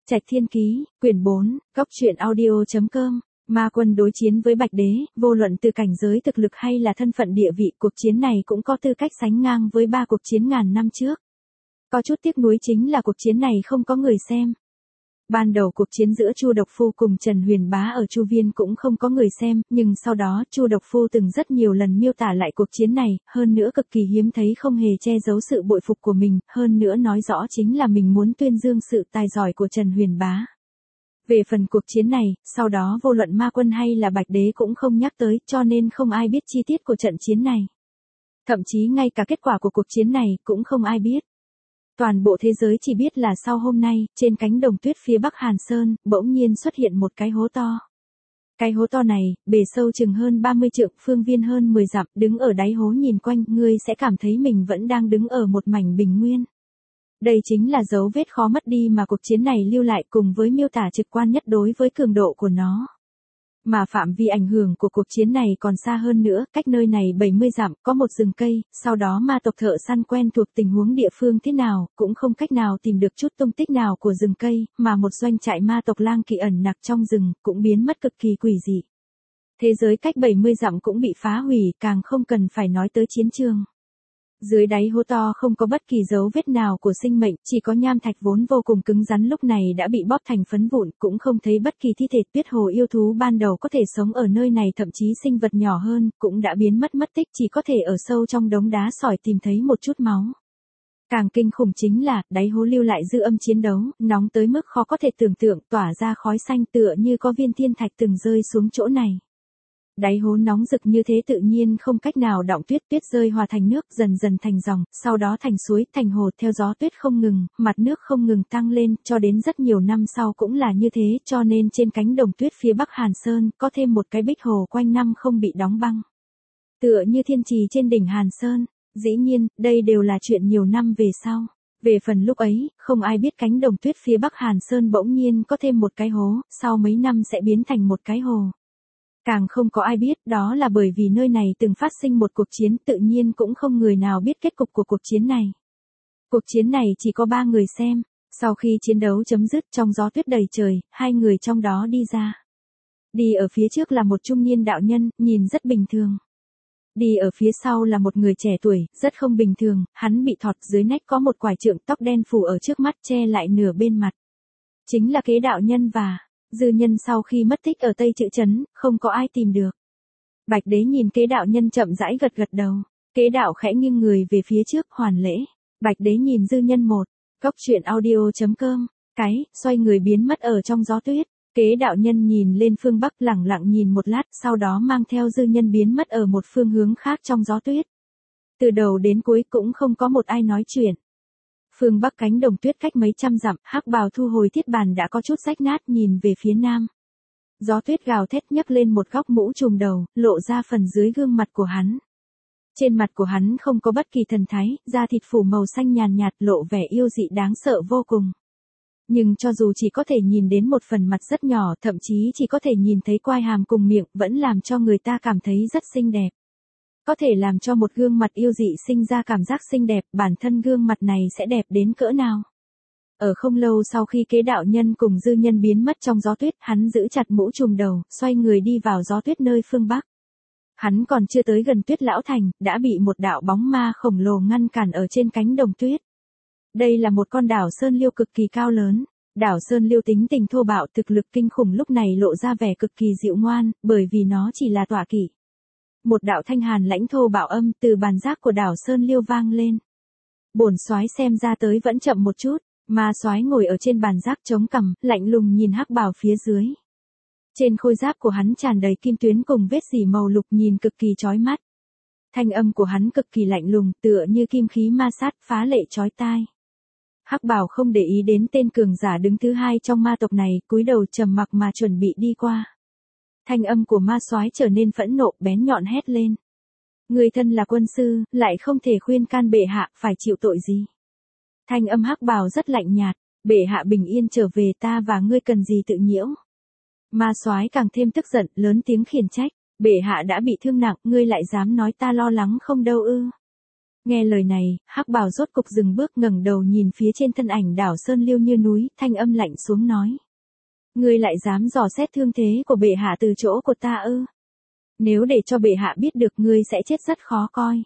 Trạch Thiên Ký, quyển 4, góc truyện audio.com. Ma Quân đối chiến với Bạch Đế, vô luận từ cảnh giới thực lực hay là thân phận địa vị, cuộc chiến này cũng có tư cách sánh ngang với 3 cuộc chiến ngàn năm trước. Có chút tiếc nuối chính là cuộc chiến này không có người xem. Ban đầu cuộc chiến giữa Chu Độc Phu cùng Trần Huyền Bá ở Chu Viên cũng không có người xem, nhưng sau đó Chu Độc Phu từng rất nhiều lần miêu tả lại cuộc chiến này, hơn nữa cực kỳ hiếm thấy không hề che giấu sự bội phục của mình, hơn nữa nói rõ chính là mình muốn tuyên dương sự tài giỏi của Trần Huyền Bá. Về phần cuộc chiến này, sau đó vô luận Ma Quân hay là Bạch Đế cũng không nhắc tới, cho nên không ai biết chi tiết của trận chiến này. Thậm chí ngay cả kết quả của cuộc chiến này cũng không ai biết. Toàn bộ thế giới chỉ biết là sau hôm nay, trên cánh đồng tuyết phía bắc Hàn Sơn, bỗng nhiên xuất hiện một cái hố to. Cái hố to này, bề sâu chừng hơn 30 trượng, phương viên hơn 10 dặm, đứng ở đáy hố nhìn quanh, ngươi sẽ cảm thấy mình vẫn đang đứng ở một mảnh bình nguyên. Đây chính là dấu vết khó mất đi mà cuộc chiến này lưu lại cùng với miêu tả trực quan nhất đối với cường độ của nó. Mà phạm vi ảnh hưởng của cuộc chiến này còn xa hơn nữa, cách nơi này 70 dặm, có một rừng cây, sau đó ma tộc thợ săn quen thuộc tình huống địa phương thế nào, cũng không cách nào tìm được chút tung tích nào của rừng cây, mà một doanh trại ma tộc lang kỵ ẩn nặc trong rừng, cũng biến mất cực kỳ quỷ dị. Thế giới cách 70 dặm cũng bị phá hủy, càng không cần phải nói tới chiến trường. Dưới đáy hố to không có bất kỳ dấu vết nào của sinh mệnh, chỉ có nham thạch vốn vô cùng cứng rắn lúc này đã bị bóp thành phấn vụn, cũng không thấy bất kỳ thi thể. Tuyết hồ yêu thú ban đầu có thể sống ở nơi này, thậm chí sinh vật nhỏ hơn, cũng đã biến mất mất tích, chỉ có thể ở sâu trong đống đá sỏi tìm thấy một chút máu. Càng kinh khủng chính là, đáy hố lưu lại dư âm chiến đấu, nóng tới mức khó có thể tưởng tượng, tỏa ra khói xanh tựa như có viên thiên thạch từng rơi xuống chỗ này. Đáy hố nóng rực như thế tự nhiên không cách nào đọng tuyết, tuyết rơi hòa thành nước, dần dần thành dòng, sau đó thành suối, thành hồ, theo gió tuyết không ngừng, mặt nước không ngừng tăng lên, cho đến rất nhiều năm sau cũng là như thế, cho nên trên cánh đồng tuyết phía bắc Hàn Sơn, có thêm một cái bích hồ quanh năm không bị đóng băng. Tựa như thiên trì trên đỉnh Hàn Sơn, dĩ nhiên, đây đều là chuyện nhiều năm về sau. Về phần lúc ấy, không ai biết cánh đồng tuyết phía bắc Hàn Sơn bỗng nhiên có thêm một cái hố, sau mấy năm sẽ biến thành một cái hồ. Càng không có ai biết, đó là bởi vì nơi này từng phát sinh một cuộc chiến, tự nhiên cũng không người nào biết kết cục của cuộc chiến này. Cuộc chiến này chỉ có 3 người xem, sau khi chiến đấu chấm dứt trong gió tuyết đầy trời, 2 người trong đó đi ra. Đi ở phía trước là một trung niên đạo nhân, nhìn rất bình thường. Đi ở phía sau là một người trẻ tuổi, rất không bình thường, hắn bị thọt, dưới nách có một quải trượng, tóc đen phủ ở trước mắt che lại nửa bên mặt. Chính là Kế đạo nhân và Dư Nhân sau khi mất tích ở Tây Trự Trấn, không có ai tìm được. Bạch Đế nhìn Kế đạo nhân chậm rãi gật gật đầu. Kế đạo khẽ nghiêng người về phía trước, hoàn lễ. Bạch Đế nhìn Dư Nhân một. Góc truyện audio.com. Xoay người biến mất ở trong gió tuyết. Kế đạo nhân nhìn lên phương Bắc, lẳng lặng nhìn một lát, sau đó mang theo Dư Nhân biến mất ở một phương hướng khác trong gió tuyết. Từ đầu đến cuối cũng không có một ai nói chuyện. Phương bắc cánh đồng tuyết cách mấy trăm dặm, Hắc Bào thu hồi thiết bàn đã có chút rách nát, nhìn về phía nam. Gió tuyết gào thét nhấc lên một góc mũ trùm đầu, lộ ra phần dưới gương mặt của hắn. Trên mặt của hắn không có bất kỳ thần thái, da thịt phủ màu xanh nhàn nhạt, lộ vẻ yêu dị đáng sợ vô cùng. Nhưng cho dù chỉ có thể nhìn đến một phần mặt rất nhỏ, thậm chí chỉ có thể nhìn thấy quai hàm cùng miệng, vẫn làm cho người ta cảm thấy rất xinh đẹp. Có thể làm cho một gương mặt yêu dị sinh ra cảm giác xinh đẹp, bản thân gương mặt này sẽ đẹp đến cỡ nào. Ở không lâu sau khi Kế đạo nhân cùng Dư Nhân biến mất trong gió tuyết, hắn giữ chặt mũ trùm đầu, xoay người đi vào gió tuyết nơi phương Bắc. Hắn còn chưa tới gần Tuyết Lão Thành, đã bị một đạo bóng ma khổng lồ ngăn cản ở trên cánh đồng tuyết. Đây là một con đảo sơn liêu cực kỳ cao lớn. Đảo sơn liêu tính tình thô bạo, thực lực kinh khủng, lúc này lộ ra vẻ cực kỳ dịu ngoan, bởi vì nó chỉ là tọa kỵ. Một đạo thanh hàn lãnh thô bạo âm từ bàn giác của đảo sơn liêu vang lên. Bổn soái xem ra tới vẫn chậm một chút. Ma soái ngồi ở trên bàn giác chống cằm, lạnh lùng nhìn Hắc Bào phía dưới. Trên khôi giáp của hắn tràn đầy kim tuyến cùng vết rỉ màu lục, nhìn cực kỳ chói mắt. Thanh âm của hắn cực kỳ lạnh lùng, tựa như kim khí ma sát, phá lệ chói tai. Hắc Bào không để ý đến tên cường giả đứng thứ hai trong ma tộc này, cúi đầu trầm mặc mà chuẩn bị đi qua. Thanh âm của ma soái trở nên phẫn nộ, bén nhọn hét lên. Người thân là quân sư, lại không thể khuyên can bệ hạ, phải chịu tội gì? Thanh âm Hắc Bào rất lạnh nhạt, bệ hạ bình yên trở về, ta và ngươi cần gì tự nhiễu? Ma soái càng thêm tức giận, lớn tiếng khiển trách, bệ hạ đã bị thương nặng, ngươi lại dám nói ta lo lắng không đâu ư? Nghe lời này, Hắc Bảo rốt cục dừng bước ngẩng đầu nhìn phía trên thân ảnh đảo sơn liêu như núi, thanh âm lạnh xuống nói. Ngươi lại dám dò xét thương thế của bệ hạ từ chỗ của ta ư? Nếu để cho bệ hạ biết được ngươi sẽ chết rất khó coi.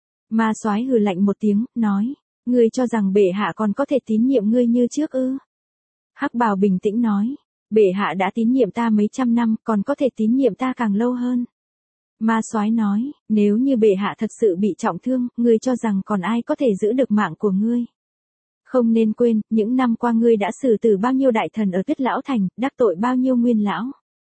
Ma Soái hừ lạnh một tiếng, nói. Ngươi cho rằng bệ hạ còn có thể tín nhiệm ngươi như trước ư? Hắc Bào bình tĩnh nói. Bệ hạ đã tín nhiệm ta mấy trăm năm, còn có thể tín nhiệm ta càng lâu hơn. Ma Soái nói, nếu như bệ hạ thật sự bị trọng thương, ngươi cho rằng còn ai có thể giữ được mạng của ngươi. Không nên quên, những năm qua ngươi đã xử tử bao nhiêu đại thần ở Tuyết Lão Thành, đắc tội bao nhiêu nguyên lão.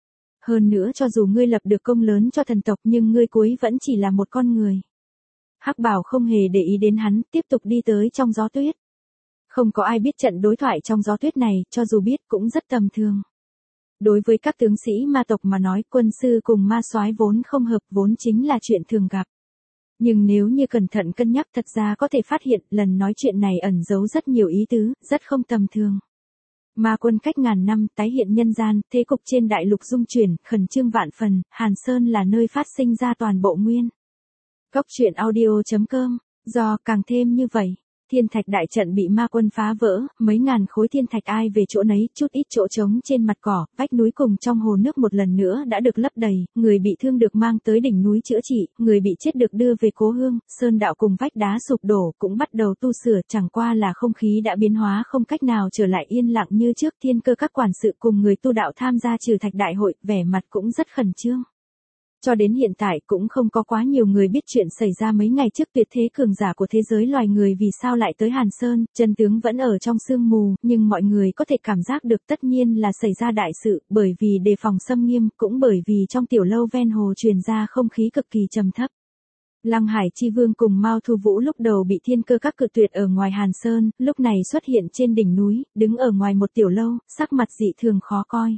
Hơn nữa cho dù ngươi lập được công lớn cho thần tộc nhưng ngươi cuối vẫn chỉ là một con người. Hắc Bảo không hề để ý đến hắn, tiếp tục đi tới trong gió tuyết. Không có ai biết trận đối thoại trong gió tuyết này, cho dù biết cũng rất tầm thường. Đối với các tướng sĩ ma tộc mà nói, quân sư cùng ma soái vốn không hợp, vốn chính là chuyện thường gặp. Nhưng nếu như cẩn thận cân nhắc thật ra có thể phát hiện lần nói chuyện này ẩn giấu rất nhiều ý tứ, rất không tầm thường. Ma Quân cách ngàn năm tái hiện nhân gian, thế cục trên đại lục dung chuyển, khẩn trương vạn phần, Hàn Sơn là nơi phát sinh ra toàn bộ nguyên. Cốc truyện audio.com, do càng thêm như vậy. Thiên thạch đại trận bị ma quân phá vỡ, mấy ngàn khối thiên thạch ai về chỗ nấy, chút ít chỗ trống trên mặt cỏ, vách núi cùng trong hồ nước một lần nữa đã được lấp đầy, người bị thương được mang tới đỉnh núi chữa trị, người bị chết được đưa về cố hương, sơn đạo cùng vách đá sụp đổ cũng bắt đầu tu sửa, chẳng qua là không khí đã biến hóa không cách nào trở lại yên lặng như trước. Thiên Cơ các quản sự cùng người tu đạo tham gia trừ thạch đại hội, vẻ mặt cũng rất khẩn trương. Cho đến hiện tại cũng không có quá nhiều người biết chuyện xảy ra mấy ngày trước tuyệt thế cường giả của thế giới loài người vì sao lại tới Hàn Sơn, chân tướng vẫn ở trong sương mù, nhưng mọi người có thể cảm giác được tất nhiên là xảy ra đại sự, bởi vì đề phòng xâm nghiêm, cũng bởi vì trong tiểu lâu ven hồ truyền ra không khí cực kỳ trầm thấp. Lăng Hải Chi Vương cùng Mao Thu Vũ lúc đầu bị Thiên Cơ các cự tuyệt ở ngoài Hàn Sơn, lúc này xuất hiện trên đỉnh núi, đứng ở ngoài một tiểu lâu, sắc mặt dị thường khó coi.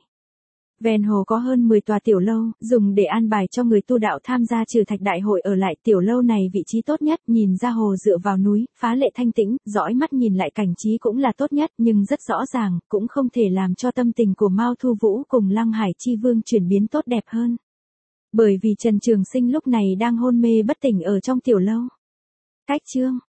Ven hồ có hơn 10 tòa tiểu lâu, dùng để an bài cho người tu đạo tham gia trừ thạch đại hội ở lại. Tiểu lâu này vị trí tốt nhất, nhìn ra hồ dựa vào núi, phá lệ thanh tĩnh, dõi mắt nhìn lại cảnh trí cũng là tốt nhất, nhưng rất rõ ràng, cũng không thể làm cho tâm tình của Mao Thu Vũ cùng Lăng Hải Chi Vương chuyển biến tốt đẹp hơn. Bởi vì Trần Trường Sinh lúc này đang hôn mê bất tỉnh ở trong tiểu lâu. Cách chương